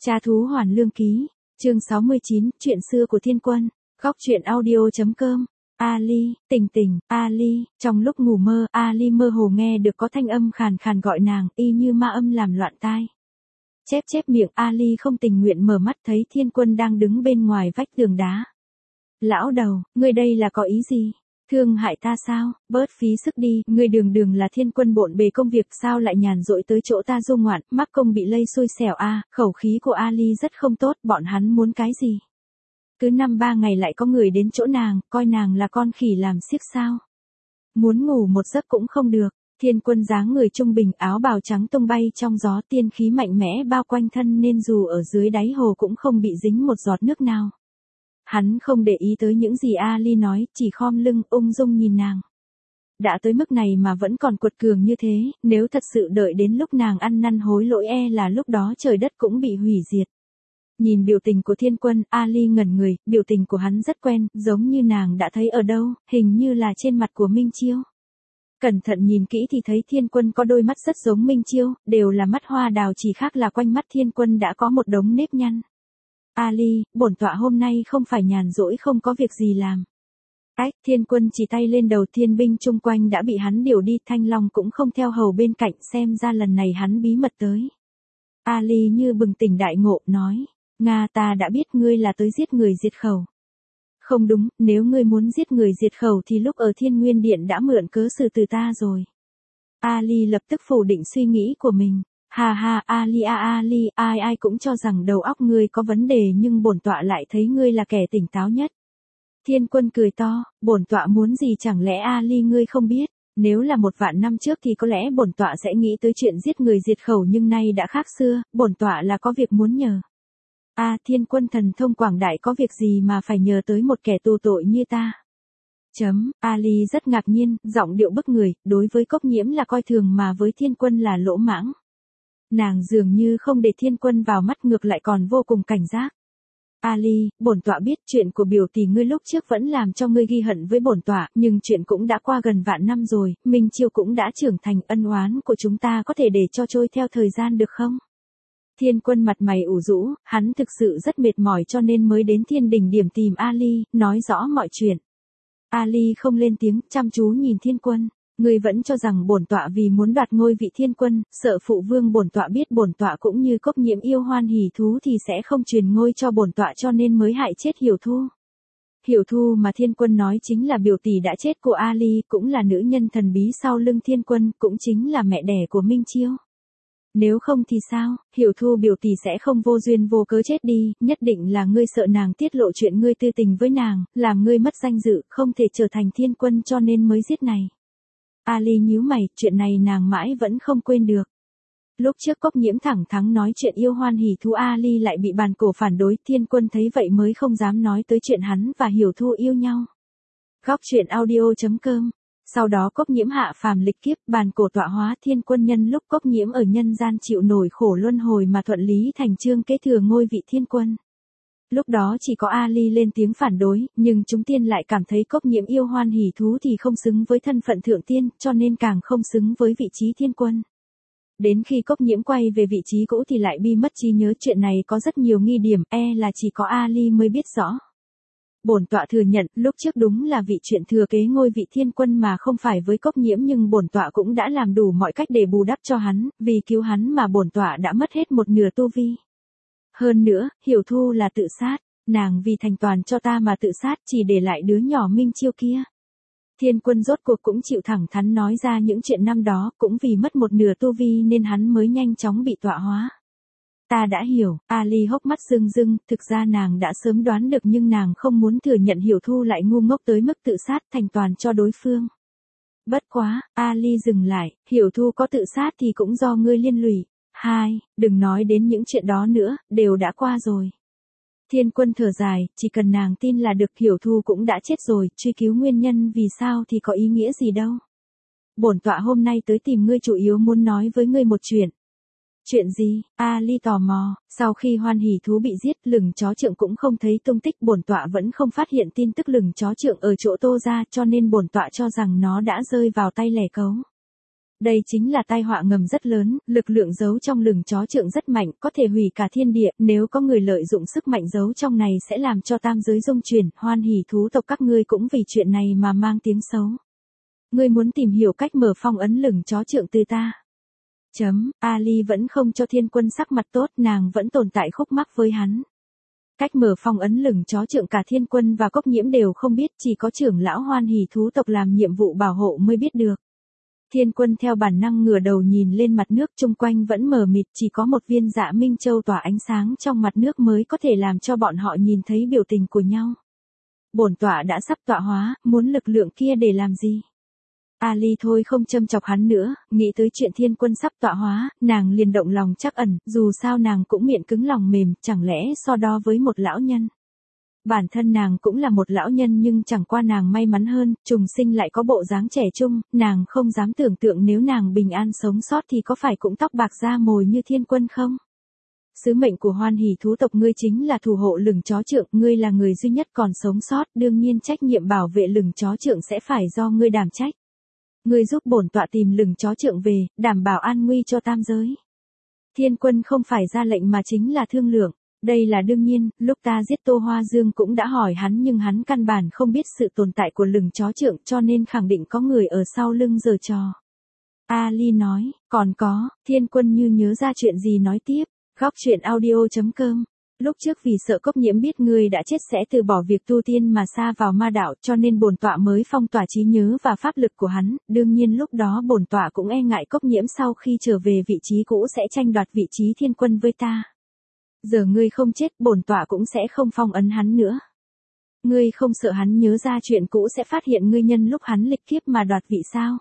Cha thú hoàn lương ký, chương 69, chuyện xưa của thiên quân, góc truyện audio.com. Ali, Tình Tình, Ali, trong lúc ngủ mơ, Ali mơ hồ nghe được có thanh âm khàn khàn gọi nàng, y như ma âm làm loạn tai. Chép chép miệng, Ali không tình nguyện mở mắt thấy thiên quân đang đứng bên ngoài vách tường đá. Lão đầu, ngươi đây là có ý gì? Thương hại ta sao? Bớt phí sức đi, ngươi đường là thiên quân bộn bề công việc sao lại nhàn rỗi tới chỗ ta du ngoạn, mắc công bị lây xui xẻo a. Khẩu khí của Ali rất không tốt, bọn hắn muốn cái gì? Cứ 5-3 ngày lại có người đến chỗ nàng, coi nàng là con khỉ làm xiếc sao? Muốn ngủ một giấc cũng không được. Thiên quân dáng người trung bình, áo bào trắng tung bay trong gió, tiên khí mạnh mẽ bao quanh thân nên dù ở dưới đáy hồ cũng không bị dính một giọt nước nào. Hắn không để ý tới những gì Ali nói, chỉ khom lưng ung dung nhìn nàng. Đã tới mức này mà vẫn còn cuột cường như thế, nếu thật sự đợi đến lúc nàng ăn năn hối lỗi là lúc đó trời đất cũng bị hủy diệt. Nhìn biểu tình của thiên quân, Ali ngẩn người, biểu tình của hắn rất quen, giống như nàng đã thấy ở đâu, hình như là trên mặt của Minh Chiêu. Cẩn thận nhìn kỹ thì thấy thiên quân có đôi mắt rất giống Minh Chiêu, đều là mắt hoa đào, chỉ khác là quanh mắt thiên quân đã có một đống nếp nhăn. Ali, bổn tọa hôm nay không phải nhàn rỗi không có việc gì làm. Thiên quân chỉ tay lên đầu, thiên binh chung quanh đã bị hắn điều đi, Thanh Long cũng không theo hầu bên cạnh, xem ra lần này hắn bí mật tới. Ali như bừng tỉnh đại ngộ, nói, Nga, ta đã biết ngươi là tới giết người diệt khẩu. Không đúng, nếu ngươi muốn giết người diệt khẩu thì lúc ở Thiên Nguyên Điện đã mượn cớ xử từ ta rồi. Ali lập tức phủ định suy nghĩ của mình. Ha ha, Ali, ai cũng cho rằng đầu óc ngươi có vấn đề nhưng bổn tọa lại thấy ngươi là kẻ tỉnh táo nhất. Thiên quân cười to, bổn tọa muốn gì chẳng lẽ Ali ngươi không biết, nếu là 1.000 năm trước thì có lẽ bổn tọa sẽ nghĩ tới chuyện giết người diệt khẩu nhưng nay đã khác xưa, bổn tọa là có việc muốn nhờ. Thiên quân thần thông quảng đại, có việc gì mà phải nhờ tới một kẻ tù tội như ta? Ali rất ngạc nhiên, giọng điệu bức người, đối với Cốc Nhiễm là coi thường mà với thiên quân là lỗ mãng. Nàng dường như không để thiên quân vào mắt, ngược lại còn vô cùng cảnh giác. Ali, bổn tọa biết chuyện của biểu tỷ ngươi lúc trước vẫn làm cho ngươi ghi hận với bổn tọa, nhưng chuyện cũng đã qua gần vạn năm rồi, Minh Chiêu cũng đã trưởng thành, ân oán của chúng ta có thể để cho trôi theo thời gian được không? Thiên quân mặt mày ủ rũ, hắn thực sự rất mệt mỏi cho nên mới đến Thiên Đình điểm tìm Ali, nói rõ mọi chuyện. Ali không lên tiếng, chăm chú nhìn thiên quân. Ngươi vẫn cho rằng bổn tọa vì muốn đoạt ngôi vị thiên quân, sợ phụ vương bổn tọa biết bổn tọa cũng như Cốc Nhiễm yêu hoan hỉ thú thì sẽ không truyền ngôi cho bổn tọa cho nên mới hại chết Hiểu Thu. Hiểu Thu mà thiên quân nói chính là biểu tỷ đã chết của Ali, cũng là nữ nhân thần bí sau lưng thiên quân, cũng chính là mẹ đẻ của Minh Chiêu. Nếu không thì sao, Hiểu Thu biểu tỷ sẽ không vô duyên vô cớ chết đi, nhất định là ngươi sợ nàng tiết lộ chuyện ngươi tư tình với nàng, làm ngươi mất danh dự, không thể trở thành thiên quân cho nên mới giết này. Ali nhíu mày, chuyện này nàng mãi vẫn không quên được. Lúc trước Cốc Nhiễm thẳng thắn nói chuyện yêu hoan hỉ thú, Ali lại bị bàn cổ phản đối, thiên quân thấy vậy mới không dám nói tới chuyện hắn và Hiểu Thu yêu nhau. Góc truyện audio.com. Sau đó Cốc Nhiễm hạ phàm lịch kiếp, bàn cổ tọa hóa, thiên quân nhân lúc Cốc Nhiễm ở nhân gian chịu nổi khổ luân hồi mà thuận lý thành chương kế thừa ngôi vị thiên quân. Lúc đó chỉ có Ali lên tiếng phản đối, nhưng chúng tiên lại cảm thấy Cốc Nhiễm yêu hoan hỉ thú thì không xứng với thân phận thượng tiên, cho nên càng không xứng với vị trí thiên quân. Đến khi Cốc Nhiễm quay về vị trí cũ thì lại bi mất trí nhớ, chuyện này có rất nhiều nghi điểm, là chỉ có Ali mới biết rõ. Bổn tọa thừa nhận, lúc trước đúng là vị chuyện thừa kế ngôi vị thiên quân mà không phải với Cốc Nhiễm, nhưng bổn tọa cũng đã làm đủ mọi cách để bù đắp cho hắn, vì cứu hắn mà bổn tọa đã mất hết một nửa tu vi. Hơn nữa, Hiểu Thu là tự sát, nàng vì thành toàn cho ta mà tự sát, chỉ để lại đứa nhỏ Minh Chiêu kia. Thiên quân rốt cuộc cũng chịu thẳng thắn nói ra những chuyện năm đó, cũng vì mất một nửa tu vi nên hắn mới nhanh chóng bị tọa hóa. Ta đã hiểu, Ali hốc mắt rưng rưng, thực ra nàng đã sớm đoán được nhưng nàng không muốn thừa nhận Hiểu Thu lại ngu ngốc tới mức tự sát thành toàn cho đối phương. Bất quá, Ali dừng lại, Hiểu Thu có tự sát thì cũng do ngươi liên lụy. Đừng nói đến những chuyện đó nữa, đều đã qua rồi. Thiên quân thở dài, chỉ cần nàng tin là được, Hiểu Thu cũng đã chết rồi, truy cứu nguyên nhân vì sao thì có ý nghĩa gì đâu. Bổn tọa hôm nay tới tìm ngươi chủ yếu muốn nói với ngươi một chuyện. Chuyện gì? Ali tò mò, sau khi hoan hỉ thú bị giết, lừng chó trượng cũng không thấy tung tích, bổn tọa vẫn không phát hiện tin tức lừng chó trượng ở chỗ Tô gia cho nên bổn tọa cho rằng nó đã rơi vào tay lẻ cấu. Đây chính là tai họa ngầm rất lớn, lực lượng giấu trong lửng chó trượng rất mạnh, có thể hủy cả thiên địa, nếu có người lợi dụng sức mạnh giấu trong này sẽ làm cho tam giới rung chuyển, hoan hỉ thú tộc các ngươi cũng vì chuyện này mà mang tiếng xấu. Ngươi muốn tìm hiểu cách mở phong ấn lửng chó trượng từ ta. Ali vẫn không cho Thiên Quân sắc mặt tốt, nàng vẫn tồn tại khúc mắc với hắn. Cách mở phong ấn lửng chó trượng cả Thiên Quân và Cốc Nhiễm đều không biết, chỉ có trưởng lão hoan hỉ thú tộc làm nhiệm vụ bảo hộ mới biết được. Thiên Quân theo bản năng ngửa đầu nhìn lên mặt nước, chung quanh vẫn mờ mịt, chỉ có một viên Dạ Minh Châu tỏa ánh sáng trong mặt nước mới có thể làm cho bọn họ nhìn thấy biểu tình của nhau. Bổn tọa đã sắp tọa hóa, muốn lực lượng kia để làm gì? Ali thôi không châm chọc hắn nữa, nghĩ tới chuyện Thiên Quân sắp tọa hóa, nàng liền động lòng trắc ẩn, dù sao nàng cũng miệng cứng lòng mềm, chẳng lẽ so đo với một lão nhân. Bản thân nàng cũng là một lão nhân nhưng chẳng qua nàng may mắn hơn, trùng sinh lại có bộ dáng trẻ trung, nàng không dám tưởng tượng nếu nàng bình an sống sót thì có phải cũng tóc bạc da mồi như Thiên Quân không? Sứ mệnh của hoan hỉ thú tộc ngươi chính là thủ hộ lửng chó trượng, ngươi là người duy nhất còn sống sót, đương nhiên trách nhiệm bảo vệ lửng chó trượng sẽ phải do ngươi đảm trách. Ngươi giúp bổn tọa tìm lửng chó trượng về, đảm bảo an nguy cho tam giới. Thiên Quân không phải ra lệnh mà chính là thương lượng. Đây là đương nhiên, lúc ta giết Tô Hoa Dương cũng đã hỏi hắn nhưng hắn căn bản không biết sự tồn tại của lửng chó trượng cho nên khẳng định có người ở sau lưng giở trò. Ali nói, còn có, Thiên Quân như nhớ ra chuyện gì nói tiếp, góc truyện audio.com. Lúc trước vì sợ Cốc Nhiễm biết ngươi đã chết sẽ từ bỏ việc tu tiên mà sa vào ma đạo cho nên bổn tọa mới phong tỏa trí nhớ và pháp lực của hắn, đương nhiên lúc đó bổn tọa cũng e ngại Cốc Nhiễm sau khi trở về vị trí cũ sẽ tranh đoạt vị trí Thiên Quân với ta. Giờ ngươi không chết, bổn tọa cũng sẽ không phong ấn hắn nữa. Ngươi không sợ hắn nhớ ra chuyện cũ sẽ phát hiện ngươi nhân lúc hắn lịch kiếp mà đoạt vị sao?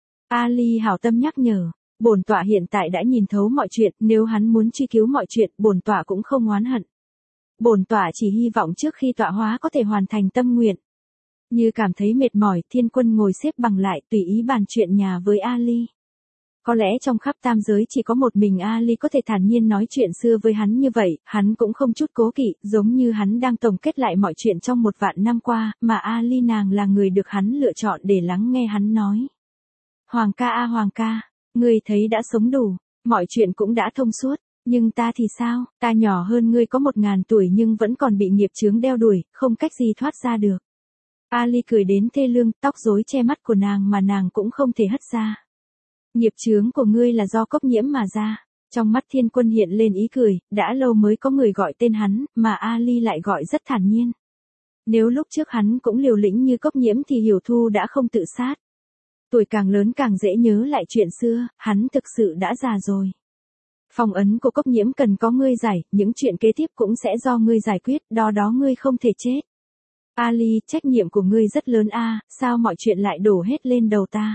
Ali hảo tâm nhắc nhở, bổn tọa hiện tại đã nhìn thấu mọi chuyện, nếu hắn muốn truy cứu mọi chuyện, bổn tọa cũng không oán hận. Bổn tọa chỉ hy vọng trước khi tọa hóa có thể hoàn thành tâm nguyện. Như cảm thấy mệt mỏi, Thiên Quân ngồi xếp bằng lại, tùy ý bàn chuyện nhà với Ali. Có lẽ trong khắp tam giới chỉ có một mình Ali có thể thản nhiên nói chuyện xưa với hắn như vậy, hắn cũng không chút cố kỵ, giống như hắn đang tổng kết lại mọi chuyện trong 1.000 năm qua, mà Ali nàng là người được hắn lựa chọn để lắng nghe hắn nói. Hoàng ca a Hoàng ca, ngươi thấy đã sống đủ, mọi chuyện cũng đã thông suốt, nhưng ta thì sao, ta nhỏ hơn ngươi có 1.000 tuổi nhưng vẫn còn bị nghiệp chướng đeo đuổi, không cách gì thoát ra được. Ali cười đến thê lương, tóc rối che mắt của nàng mà nàng cũng không thể hất ra. Nghiệp chướng của ngươi là do Cốc Nhiễm mà ra. Trong mắt Thiên Quân hiện lên ý cười, đã lâu mới có người gọi tên hắn, mà Ali lại gọi rất thản nhiên. Nếu lúc trước hắn cũng liều lĩnh như Cốc Nhiễm thì Hiểu Thu đã không tự sát. Tuổi càng lớn càng dễ nhớ lại chuyện xưa, hắn thực sự đã già rồi. Phong ấn của Cốc Nhiễm cần có ngươi giải, những chuyện kế tiếp cũng sẽ do ngươi giải quyết, đó ngươi không thể chết. Ali, trách nhiệm của ngươi rất lớn a, sao mọi chuyện lại đổ hết lên đầu ta?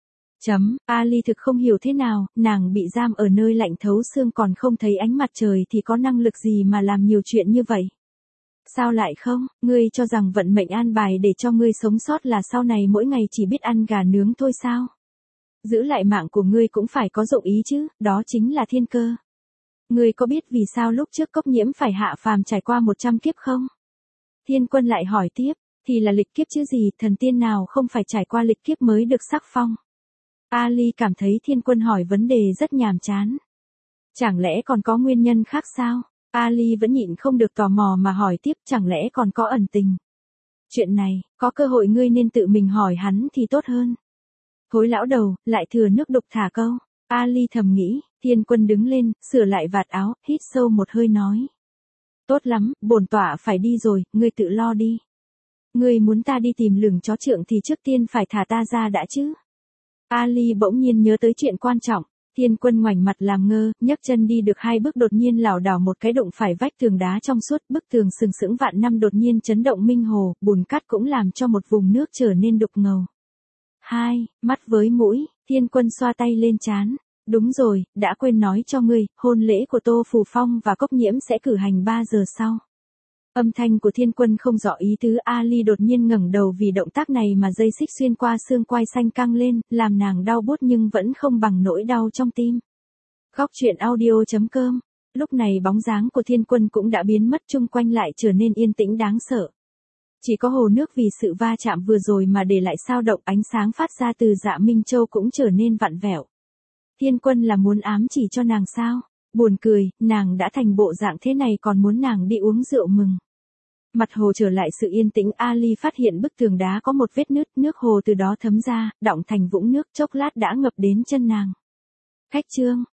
Ali thực không hiểu thế nào, nàng bị giam ở nơi lạnh thấu xương còn không thấy ánh mặt trời thì có năng lực gì mà làm nhiều chuyện như vậy? Sao lại không, ngươi cho rằng vận mệnh an bài để cho ngươi sống sót là sau này mỗi ngày chỉ biết ăn gà nướng thôi sao? Giữ lại mạng của ngươi cũng phải có dụng ý chứ, đó chính là thiên cơ. Ngươi có biết vì sao lúc trước Cốc Nhiễm phải hạ phàm trải qua 100 kiếp không? Thiên Quân lại hỏi tiếp, thì là lịch kiếp chứ gì, thần tiên nào không phải trải qua lịch kiếp mới được sắc phong? Ali cảm thấy Thiên Quân hỏi vấn đề rất nhàm chán. Chẳng lẽ còn có nguyên nhân khác sao? Ali vẫn nhịn không được tò mò mà hỏi tiếp, chẳng lẽ còn có ẩn tình? Chuyện này, có cơ hội ngươi nên tự mình hỏi hắn thì tốt hơn. Thối lão đầu, lại thừa nước đục thả câu. Ali thầm nghĩ, Thiên Quân đứng lên, sửa lại vạt áo, hít sâu một hơi nói. Tốt lắm, bổn tọa phải đi rồi, ngươi tự lo đi. Ngươi muốn ta đi tìm lửng chó trượng thì trước tiên phải thả ta ra đã chứ. Ali bỗng nhiên nhớ tới chuyện quan trọng. Thiên Quân ngoảnh mặt làm ngơ, nhấc chân đi được 2 bước đột nhiên lảo đảo một cái đụng phải vách tường đá trong suốt, bức tường sừng sững vạn năm đột nhiên chấn động minh hồ, bùn cát cũng làm cho một vùng nước trở nên đục ngầu. Mắt với mũi, Thiên Quân xoa tay lên trán. Đúng rồi, đã quên nói cho ngươi, hôn lễ của Tô Phù Phong và Cốc Nhiễm sẽ cử hành 3 giờ sau. Âm thanh của Thiên Quân không rõ ý tứ, Ali đột nhiên ngẩng đầu vì động tác này mà dây xích xuyên qua xương quai xanh căng lên, làm nàng đau buốt nhưng vẫn không bằng nỗi đau trong tim. Góc truyện audio.com. Lúc này bóng dáng của Thiên Quân cũng đã biến mất, chung quanh lại trở nên yên tĩnh đáng sợ. Chỉ có hồ nước vì sự va chạm vừa rồi mà để lại sao động, ánh sáng phát ra từ Dạ Minh Châu cũng trở nên vặn vẹo. Thiên Quân là muốn ám chỉ cho nàng sao? Buồn cười, nàng đã thành bộ dạng thế này còn muốn nàng đi uống rượu mừng. Mặt hồ trở lại sự yên tĩnh, Ali phát hiện bức tường đá có một vết nứt, nước hồ từ đó thấm ra, đọng thành vũng nước, chốc lát đã ngập đến chân nàng. Khách trương,